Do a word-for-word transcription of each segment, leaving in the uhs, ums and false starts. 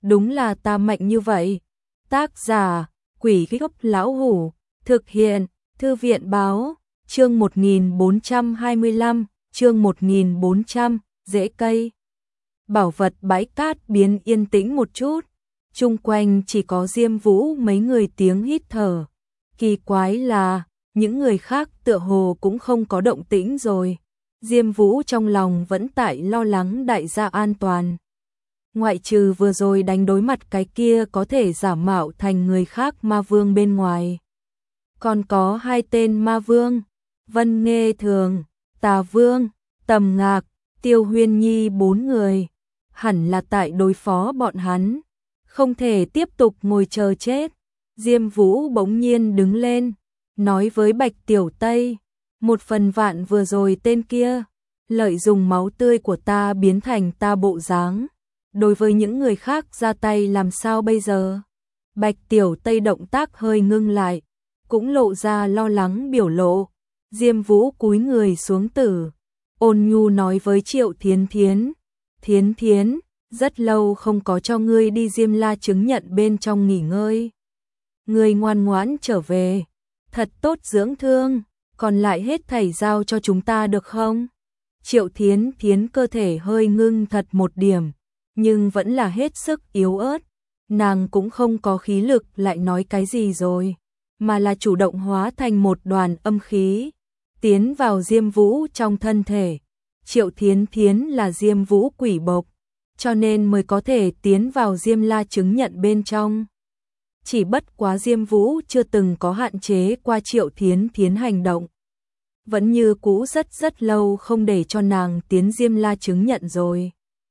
đúng là ta mạnh như vậy. Tác giả, Quỷ Gốc Lão Hủ, thực hiện, Thư viện Báo, chương một nghìn bốn trăm hai mươi lăm, chương một nghìn bốn trăm, rễ cây. Bảo vật bãi cát biến yên tĩnh một chút, chung quanh chỉ có Diêm Vũ mấy người tiếng hít thở. Kỳ quái là, những người khác tựa hồ cũng không có động tĩnh rồi. Diêm Vũ trong lòng vẫn tại lo lắng đại gia an toàn. Ngoại trừ vừa rồi đánh đối mặt cái kia có thể giả mạo thành người khác ma vương bên ngoài. Còn có hai tên ma vương, Vân Nghê Thường, Tà Vương, Tầm Ngạc, Tiêu Huyên Nhi bốn người. Hẳn là tại đối phó bọn hắn, không thể tiếp tục ngồi chờ chết. Diêm Vũ bỗng nhiên đứng lên, nói với Bạch Tiểu Tây, một phần vạn vừa rồi tên kia, lợi dụng máu tươi của ta biến thành ta bộ dáng. Đối với những người khác ra tay làm sao bây giờ? Bạch Tiểu Tây động tác hơi ngưng lại, cũng lộ ra lo lắng biểu lộ. Diêm Vũ cúi người xuống tử, ôn nhu nói với Triệu Thiến Thiến, Thiến Thiến, rất lâu không có cho ngươi đi Diêm La chứng nhận bên trong nghỉ ngơi. Ngươi ngoan ngoãn trở về, thật tốt dưỡng thương, còn lại hết thảy giao cho chúng ta được không? Triệu Thiến Thiến cơ thể hơi ngưng thật một điểm, nhưng vẫn là hết sức yếu ớt. Nàng cũng không có khí lực lại nói cái gì rồi, mà là chủ động hóa thành một đoàn âm khí, tiến vào Diêm Vũ trong thân thể. Triệu Thiến Thiến là Diêm Vũ quỷ bộc, cho nên mới có thể tiến vào Diêm La chứng nhận bên trong. Chỉ bất quá Diêm Vũ chưa từng có hạn chế qua Triệu Thiến Thiến hành động. Vẫn như cũ rất rất lâu không để cho nàng tiến Diêm La chứng nhận rồi.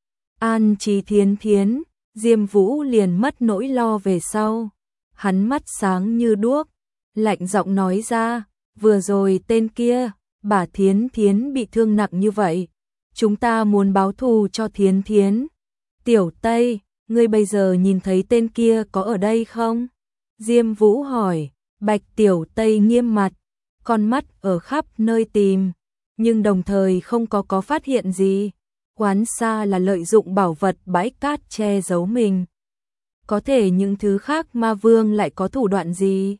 An trí Thiến Thiến, Diêm Vũ liền mất nỗi lo về sau. Hắn mắt sáng như đuốc, lạnh giọng nói ra, vừa rồi tên kia, bà Thiến Thiến bị thương nặng như vậy. Chúng ta muốn báo thù cho Thiến Thiến. Tiểu Tây, ngươi bây giờ nhìn thấy tên kia có ở đây không? Diêm Vũ hỏi. Bạch Tiểu Tây nghiêm mặt, con mắt ở khắp nơi tìm, nhưng đồng thời không có có phát hiện gì. Quán xa là lợi dụng bảo vật bãi cát che giấu mình. Có thể những thứ khác ma vương lại có thủ đoạn gì?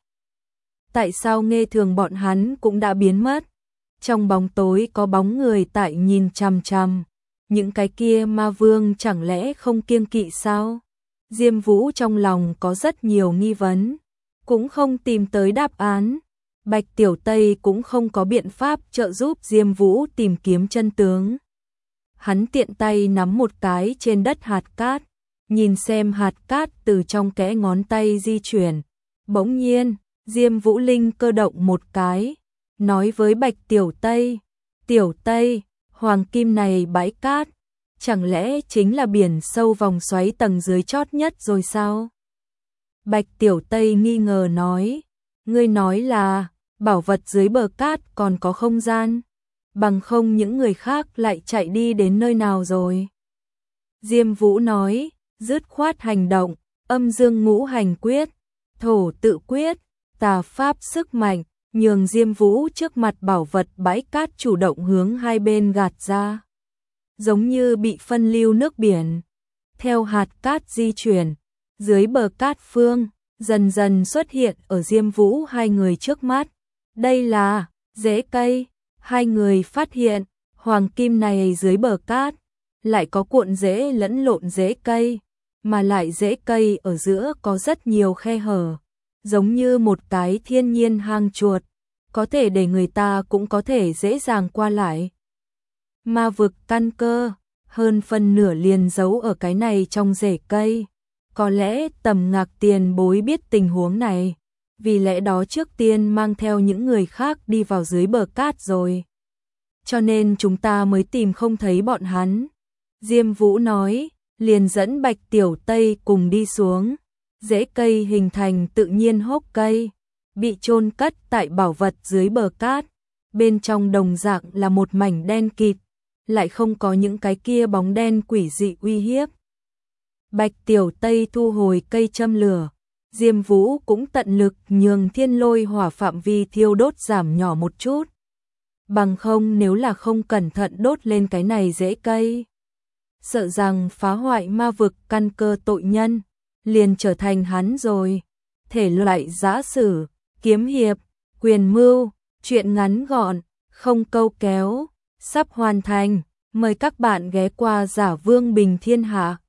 Tại sao Nghê Thường bọn hắn cũng đã biến mất? Trong bóng tối có bóng người tại nhìn chằm chằm. Những cái kia ma vương chẳng lẽ không kiêng kỵ sao? Diêm Vũ trong lòng có rất nhiều nghi vấn, cũng không tìm tới đáp án. Bạch Tiểu Tây cũng không có biện pháp trợ giúp Diêm Vũ tìm kiếm chân tướng. Hắn tiện tay nắm một cái trên đất hạt cát, nhìn xem hạt cát từ trong kẽ ngón tay di chuyển. Bỗng nhiên, Diêm Vũ linh cơ động một cái, nói với Bạch Tiểu Tây, Tiểu Tây, hoàng kim này bãi cát, chẳng lẽ chính là biển sâu vòng xoáy tầng dưới chót nhất rồi sao? Bạch Tiểu Tây nghi ngờ nói, ngươi nói là, bảo vật dưới bờ cát còn có không gian, bằng không những người khác lại chạy đi đến nơi nào rồi? Diêm Vũ nói, dứt khoát hành động, âm dương ngũ hành quyết, thổ tự quyết, tà pháp sức mạnh, nhường Diêm Vũ trước mặt bảo vật bãi cát chủ động hướng hai bên gạt ra. Giống như bị phân lưu nước biển. Theo hạt cát di chuyển, dưới bờ cát phương, dần dần xuất hiện ở Diêm Vũ hai người trước mắt. Đây là rễ cây. Hai người phát hiện, hoàng kim này dưới bờ cát, lại có cuộn rễ lẫn lộn rễ cây, mà lại rễ cây ở giữa có rất nhiều khe hở, giống như một cái thiên nhiên hang chuột, có thể để người ta cũng có thể dễ dàng qua lại. Ma vực căn cơ, hơn phân nửa liền giấu ở cái này trong rễ cây. Có lẽ Tầm Ngạc tiền bối biết tình huống này, vì lẽ đó trước tiên mang theo những người khác đi vào dưới bờ cát rồi. Cho nên chúng ta mới tìm không thấy bọn hắn. Diêm Vũ nói, liền dẫn Bạch Tiểu Tây cùng đi xuống. Rễ cây hình thành tự nhiên hốc cây, bị chôn cất tại bảo vật dưới bờ cát. Bên trong đồng dạng là một mảnh đen kịt, lại không có những cái kia bóng đen quỷ dị uy hiếp. Bạch Tiểu Tây thu hồi cây châm lửa. Diêm Vũ cũng tận lực nhường thiên lôi hỏa phạm vi thiêu đốt giảm nhỏ một chút. Bằng không nếu là không cẩn thận đốt lên cái này rễ cây, sợ rằng phá hoại ma vực căn cơ tội nhân, liền trở thành hắn rồi. Thể loại giã sử, kiếm hiệp, quyền mưu, truyện ngắn gọn, không câu kéo, sắp hoàn thành. Mời các bạn ghé qua Giả Vương Bình Thiên Hạ.